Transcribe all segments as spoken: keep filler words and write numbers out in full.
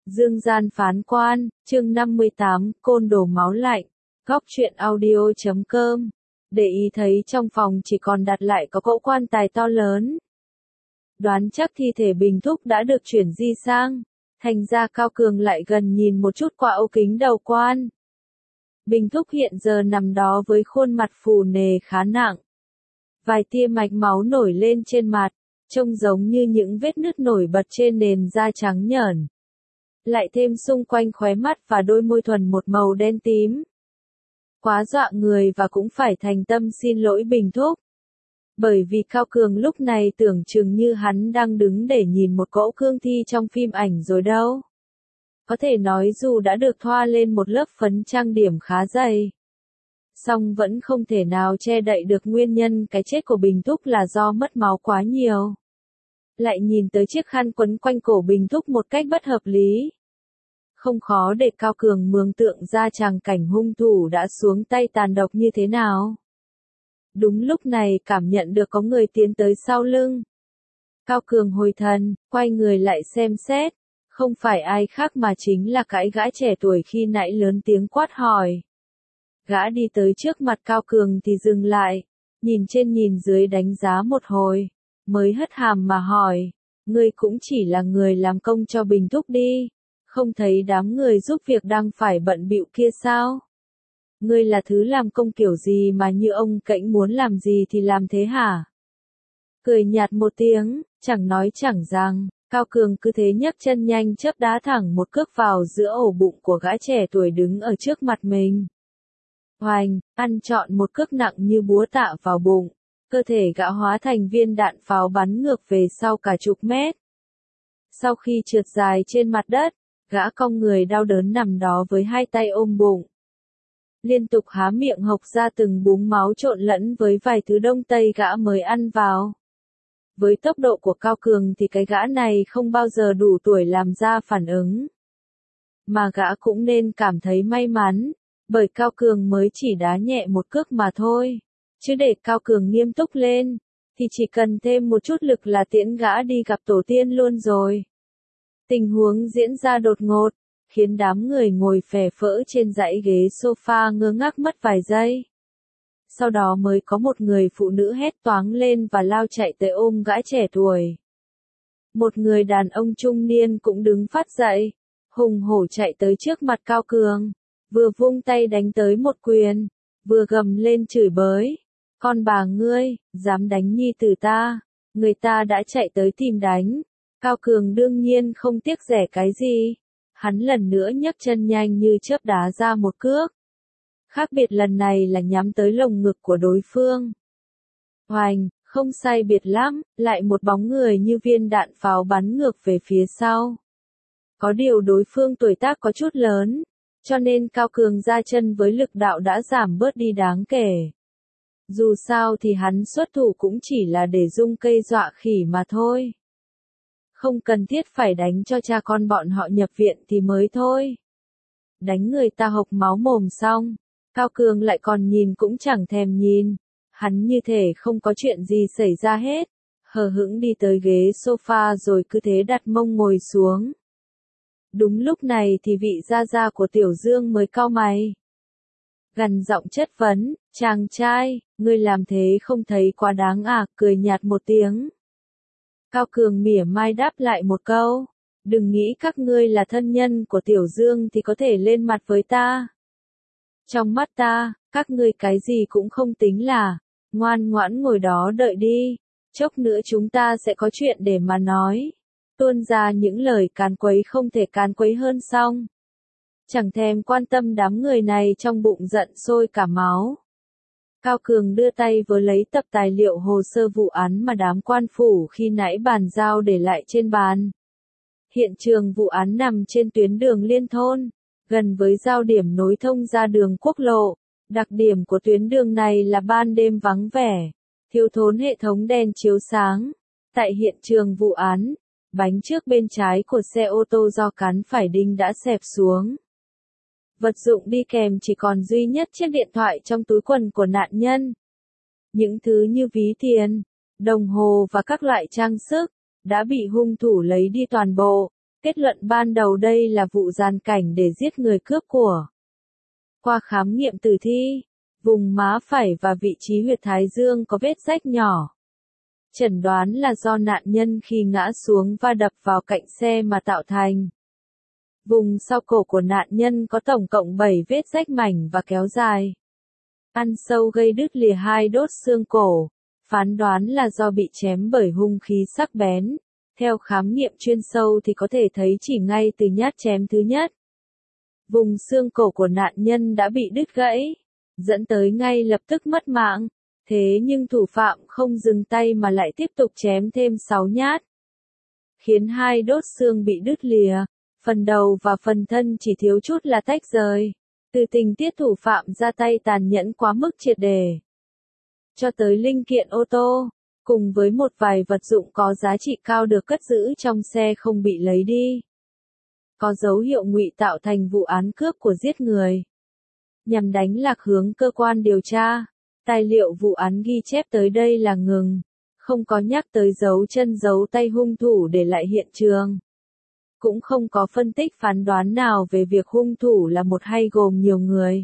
Dương gian phán quan, chương năm mươi tám, côn đồ máu lạnh, góc truyện audio chấm com. Để ý thấy trong phòng chỉ còn đặt lại có cỗ quan tài to lớn. Đoán chắc thi thể Bình Thúc đã được chuyển di sang, thành ra Cao Cường lại gần nhìn một chút qua âu kính đầu quan. Bình Thúc hiện giờ nằm đó với khuôn mặt phù nề khá nặng. Vài tia mạch máu nổi lên trên mặt, trông giống như những vết nứt nổi bật trên nền da trắng nhởn. Lại thêm xung quanh khóe mắt và đôi môi thuần một màu đen tím. Quá dọa người và cũng phải thành tâm xin lỗi Bình Thúc. Bởi vì Cao Cường lúc này tưởng chừng như hắn đang đứng để nhìn một cỗ cương thi trong phim ảnh rồi đâu. Có thể nói dù đã được thoa lên một lớp phấn trang điểm khá dày, song vẫn không thể nào che đậy được nguyên nhân cái chết của Bình Thúc là do mất máu quá nhiều. Lại nhìn tới chiếc khăn quấn quanh cổ Bình Thúc một cách bất hợp lý. Không khó để Cao Cường mường tượng ra tràng cảnh hung thủ đã xuống tay tàn độc như thế nào. Đúng lúc này cảm nhận được có người tiến tới sau lưng. Cao Cường hồi thần, quay người lại xem xét. Không phải ai khác mà chính là cái gã trẻ tuổi khi nãy lớn tiếng quát hỏi. Gã đi tới trước mặt Cao Cường thì dừng lại, nhìn trên nhìn dưới đánh giá một hồi, mới hất hàm mà hỏi, ngươi cũng chỉ là người làm công cho Bình Thúc đi, không thấy đám người giúp việc đang phải bận bịu kia sao? Ngươi là thứ làm công kiểu gì mà như ông cãnh muốn làm gì thì làm thế hả? Cười nhạt một tiếng, chẳng nói chẳng rằng. Cao Cường cứ thế nhấc chân nhanh chớp đá thẳng một cước vào giữa ổ bụng của gã trẻ tuổi đứng ở trước mặt mình. Hoành, ăn trọn một cước nặng như búa tạ vào bụng, cơ thể gã hóa thành viên đạn pháo bắn ngược về sau cả chục mét. Sau khi trượt dài trên mặt đất, gã cong người đau đớn nằm đó với hai tay ôm bụng. Liên tục há miệng hộc ra từng búng máu trộn lẫn với vài thứ đông tây gã mới ăn vào. Với tốc độ của Cao Cường thì cái gã này không bao giờ đủ tuổi làm ra phản ứng. Mà gã cũng nên cảm thấy may mắn, bởi Cao Cường mới chỉ đá nhẹ một cước mà thôi. Chứ để Cao Cường nghiêm túc lên, thì chỉ cần thêm một chút lực là tiễn gã đi gặp tổ tiên luôn rồi. Tình huống diễn ra đột ngột, khiến đám người ngồi phè phỡ trên dãy ghế sofa ngơ ngác mất vài giây. Sau đó mới có một người phụ nữ hét toáng lên và lao chạy tới ôm gã trẻ tuổi. Một người đàn ông trung niên cũng đứng phát dậy, hùng hổ chạy tới trước mặt Cao Cường, vừa vung tay đánh tới một quyền, vừa gầm lên chửi bới. Con bà ngươi, dám đánh nhi tử ta, người ta đã chạy tới tìm đánh. Cao Cường đương nhiên không tiếc rẻ cái gì. Hắn lần nữa nhấc chân nhanh như chớp đá ra một cước. Khác biệt lần này là nhắm tới lồng ngực của đối phương. Hoành, không sai biệt lắm, lại một bóng người như viên đạn pháo bắn ngược về phía sau. Có điều đối phương tuổi tác có chút lớn, cho nên Cao Cường ra chân với lực đạo đã giảm bớt đi đáng kể. Dù sao thì hắn xuất thủ cũng chỉ là để dung cây dọa khỉ mà thôi. Không cần thiết phải đánh cho cha con bọn họ nhập viện thì mới thôi. Đánh người ta hộc máu mồm xong, Cao Cường lại còn nhìn cũng chẳng thèm nhìn. Hắn như thể không có chuyện gì xảy ra hết, hờ hững đi tới ghế sofa rồi cứ thế đặt mông ngồi xuống. Đúng lúc này thì vị gia gia của Tiểu Dương mới cau mày. Gằn giọng chất vấn, chàng trai, ngươi làm thế không thấy quá đáng à, cười nhạt một tiếng. Cao Cường mỉa mai đáp lại một câu, đừng nghĩ các ngươi là thân nhân của Tiểu Dương thì có thể lên mặt với ta. Trong mắt ta, các ngươi cái gì cũng không tính là, ngoan ngoãn ngồi đó đợi đi, chốc nữa chúng ta sẽ có chuyện để mà nói. Tuôn ra những lời càn quấy không thể càn quấy hơn xong. Chẳng thèm quan tâm đám người này trong bụng giận sôi cả máu. Cao Cường đưa tay với lấy tập tài liệu hồ sơ vụ án mà đám quan phủ khi nãy bàn giao để lại trên bàn. Hiện trường vụ án nằm trên tuyến đường liên thôn, gần với giao điểm nối thông ra đường quốc lộ. Đặc điểm của tuyến đường này là ban đêm vắng vẻ, thiếu thốn hệ thống đèn chiếu sáng. Tại hiện trường vụ án, bánh trước bên trái của xe ô tô do cán phải đinh đã xẹp xuống. Vật dụng đi kèm chỉ còn duy nhất chiếc điện thoại trong túi quần của nạn nhân. Những thứ như ví tiền, đồng hồ và các loại trang sức, đã bị hung thủ lấy đi toàn bộ. Kết luận ban đầu đây là vụ gian cảnh để giết người cướp của. Qua khám nghiệm tử thi, vùng má phải và vị trí huyệt thái dương có vết rách nhỏ. Chẩn đoán là do nạn nhân khi ngã xuống va đập vào cạnh xe mà tạo thành. Vùng sau cổ của nạn nhân có tổng cộng bảy vết rách mảnh và kéo dài. Ăn sâu gây đứt lìa hai đốt xương cổ, phán đoán là do bị chém bởi hung khí sắc bén. Theo khám nghiệm chuyên sâu thì có thể thấy chỉ ngay từ nhát chém thứ nhất. Vùng xương cổ của nạn nhân đã bị đứt gãy, dẫn tới ngay lập tức mất mạng. Thế nhưng thủ phạm không dừng tay mà lại tiếp tục chém thêm sáu nhát, khiến hai đốt xương bị đứt lìa, phần đầu và phần thân chỉ thiếu chút là tách rời. Từ tình tiết thủ phạm ra tay tàn nhẫn quá mức triệt để, cho tới linh kiện ô tô, cùng với một vài vật dụng có giá trị cao được cất giữ trong xe không bị lấy đi. Có dấu hiệu ngụy tạo thành vụ án cướp của giết người, nhằm đánh lạc hướng cơ quan điều tra. Tài liệu vụ án ghi chép tới đây là ngừng, không có nhắc tới dấu chân dấu tay hung thủ để lại hiện trường. Cũng không có phân tích phán đoán nào về việc hung thủ là một hay gồm nhiều người.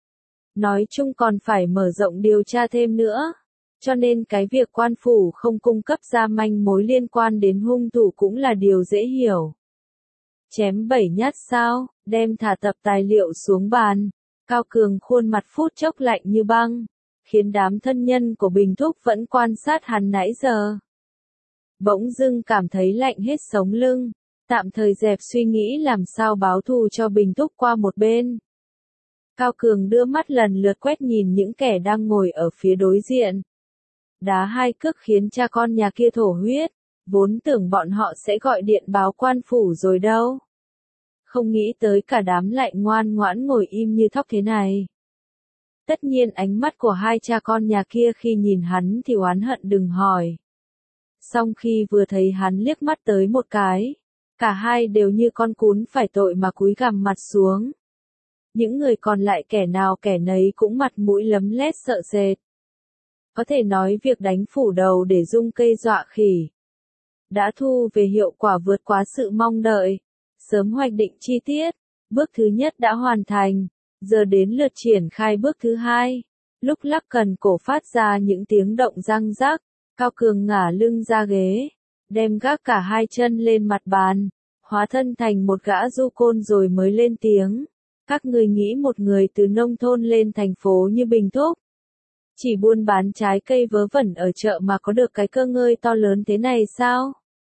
Nói chung còn phải mở rộng điều tra thêm nữa, cho nên cái việc quan phủ không cung cấp ra manh mối liên quan đến hung thủ cũng là điều dễ hiểu. Chém bảy nhát sao, đem thả tập tài liệu xuống bàn, Cao Cường khuôn mặt phút chốc lạnh như băng, khiến đám thân nhân của Bình Thúc vẫn quan sát hắn nãy giờ. Bỗng dưng cảm thấy lạnh hết sống lưng, tạm thời dẹp suy nghĩ làm sao báo thù cho Bình Thúc qua một bên. Cao Cường đưa mắt lần lượt quét nhìn những kẻ đang ngồi ở phía đối diện. Đá hai cước khiến cha con nhà kia thổ huyết, vốn tưởng bọn họ sẽ gọi điện báo quan phủ rồi đâu. Không nghĩ tới cả đám lại ngoan ngoãn ngồi im như thóc thế này. Tất nhiên ánh mắt của hai cha con nhà kia khi nhìn hắn thì oán hận đừng hỏi. Song khi vừa thấy hắn liếc mắt tới một cái, cả hai đều như con cún phải tội mà cúi gằm mặt xuống. Những người còn lại kẻ nào kẻ nấy cũng mặt mũi lấm lét sợ sệt. Có thể nói việc đánh phủ đầu để dung cây dọa khỉ đã thu về hiệu quả vượt quá sự mong đợi. Sớm hoạch định chi tiết, bước thứ nhất đã hoàn thành, giờ đến lượt triển khai bước thứ hai. Lúc lắc cần cổ phát ra những tiếng động răng rắc, Cao Cường ngả lưng ra ghế, đem gác cả hai chân lên mặt bàn, hóa thân thành một gã du côn rồi mới lên tiếng. Các người nghĩ một người từ nông thôn lên thành phố như Bình Thúc, chỉ buôn bán trái cây vớ vẩn ở chợ mà có được cái cơ ngơi to lớn thế này sao?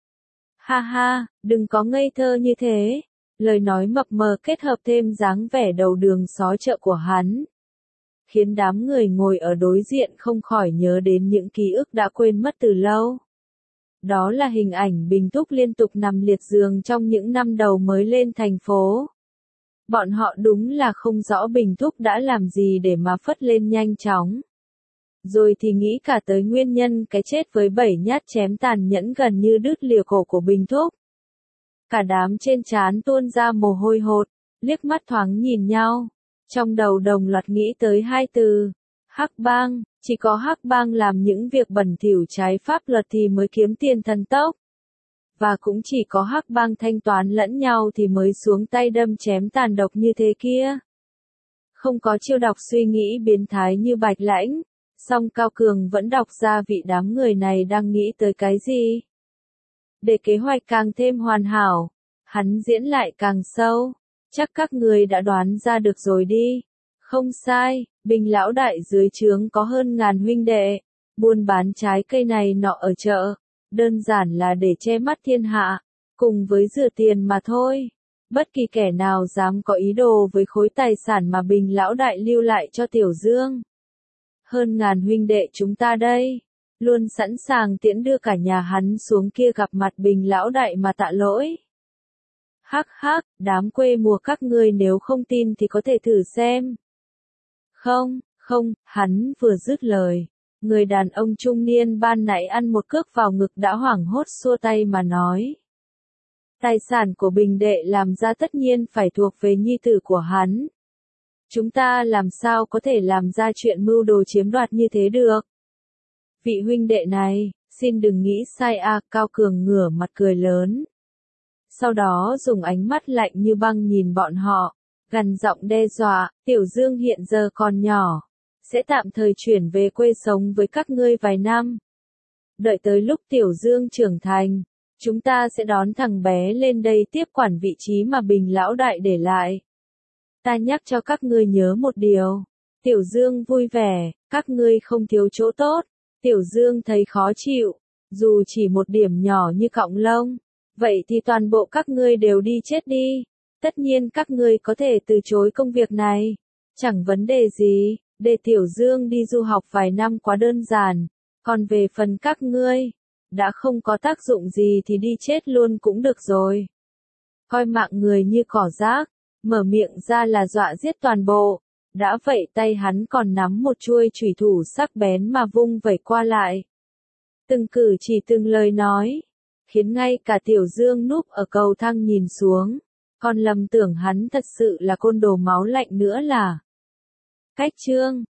Ha ha, đừng có ngây thơ như thế. Lời nói mập mờ kết hợp thêm dáng vẻ đầu đường xó chợ của hắn, khiến đám người ngồi ở đối diện không khỏi nhớ đến những ký ức đã quên mất từ lâu. Đó là hình ảnh Bình Thúc liên tục nằm liệt giường trong những năm đầu mới lên thành phố. Bọn họ đúng là không rõ Bình Thúc đã làm gì để mà phất lên nhanh chóng. Rồi thì nghĩ cả tới nguyên nhân cái chết với bảy nhát chém tàn nhẫn gần như đứt lìa cổ của Bình Thúc. Cả đám trên trán tuôn ra mồ hôi hột, liếc mắt thoáng nhìn nhau. Trong đầu đồng loạt nghĩ tới hai từ, hắc bang, chỉ có hắc bang làm những việc bẩn thỉu trái pháp luật thì mới kiếm tiền thần tốc. Và cũng chỉ có hắc bang thanh toán lẫn nhau thì mới xuống tay đâm chém tàn độc như thế kia. Không có chiêu đọc suy nghĩ biến thái như Bạch Lãnh, song Cao Cường vẫn đọc ra vị đám người này đang nghĩ tới cái gì. Để kế hoạch càng thêm hoàn hảo, hắn diễn lại càng sâu, chắc các người đã đoán ra được rồi đi. Không sai, Bình lão đại dưới trướng có hơn ngàn huynh đệ, buôn bán trái cây này nọ ở chợ, đơn giản là để che mắt thiên hạ, cùng với rửa tiền mà thôi. Bất kỳ kẻ nào dám có ý đồ với khối tài sản mà Bình lão đại lưu lại cho Tiểu Dương. Hơn ngàn huynh đệ chúng ta đây, luôn sẵn sàng tiễn đưa cả nhà hắn xuống kia gặp mặt Bình lão đại mà tạ lỗi. Hắc hắc, đám quê mùa các ngươi nếu không tin thì có thể thử xem. Không, không, hắn vừa dứt lời, người đàn ông trung niên ban nãy ăn một cước vào ngực đã hoảng hốt xua tay mà nói. Tài sản của Bình đệ làm ra tất nhiên phải thuộc về nhi tử của hắn. Chúng ta làm sao có thể làm ra chuyện mưu đồ chiếm đoạt như thế được? Vị huynh đệ này, xin đừng nghĩ sai à, Cao Cường ngửa mặt cười lớn. sau đó dùng ánh mắt lạnh như băng nhìn bọn họ, gằn giọng đe dọa, Tiểu Dương hiện giờ còn nhỏ, sẽ tạm thời chuyển về quê sống với các ngươi vài năm. Đợi tới lúc Tiểu Dương trưởng thành, chúng ta sẽ đón thằng bé lên đây tiếp quản vị trí mà Bình lão đại để lại. Ta nhắc cho các ngươi nhớ một điều, Tiểu Dương vui vẻ, các ngươi không thiếu chỗ tốt. Tiểu Dương thấy khó chịu, dù chỉ một điểm nhỏ như cọng lông, vậy thì toàn bộ các ngươi đều đi chết đi. Tất nhiên các ngươi có thể từ chối công việc này, chẳng vấn đề gì, để Tiểu Dương đi du học vài năm quá đơn giản, còn về phần các ngươi, đã không có tác dụng gì thì đi chết luôn cũng được rồi. Coi mạng người như cỏ rác, mở miệng ra là dọa giết toàn bộ, đã vậy tay hắn còn nắm một chuôi chủy thủ sắc bén mà vung vẩy qua lại. Từng cử chỉ từng lời nói, khiến ngay cả Tiểu Dương núp ở cầu thang nhìn xuống, còn lầm tưởng hắn thật sự là côn đồ máu lạnh nữa là. Cách chương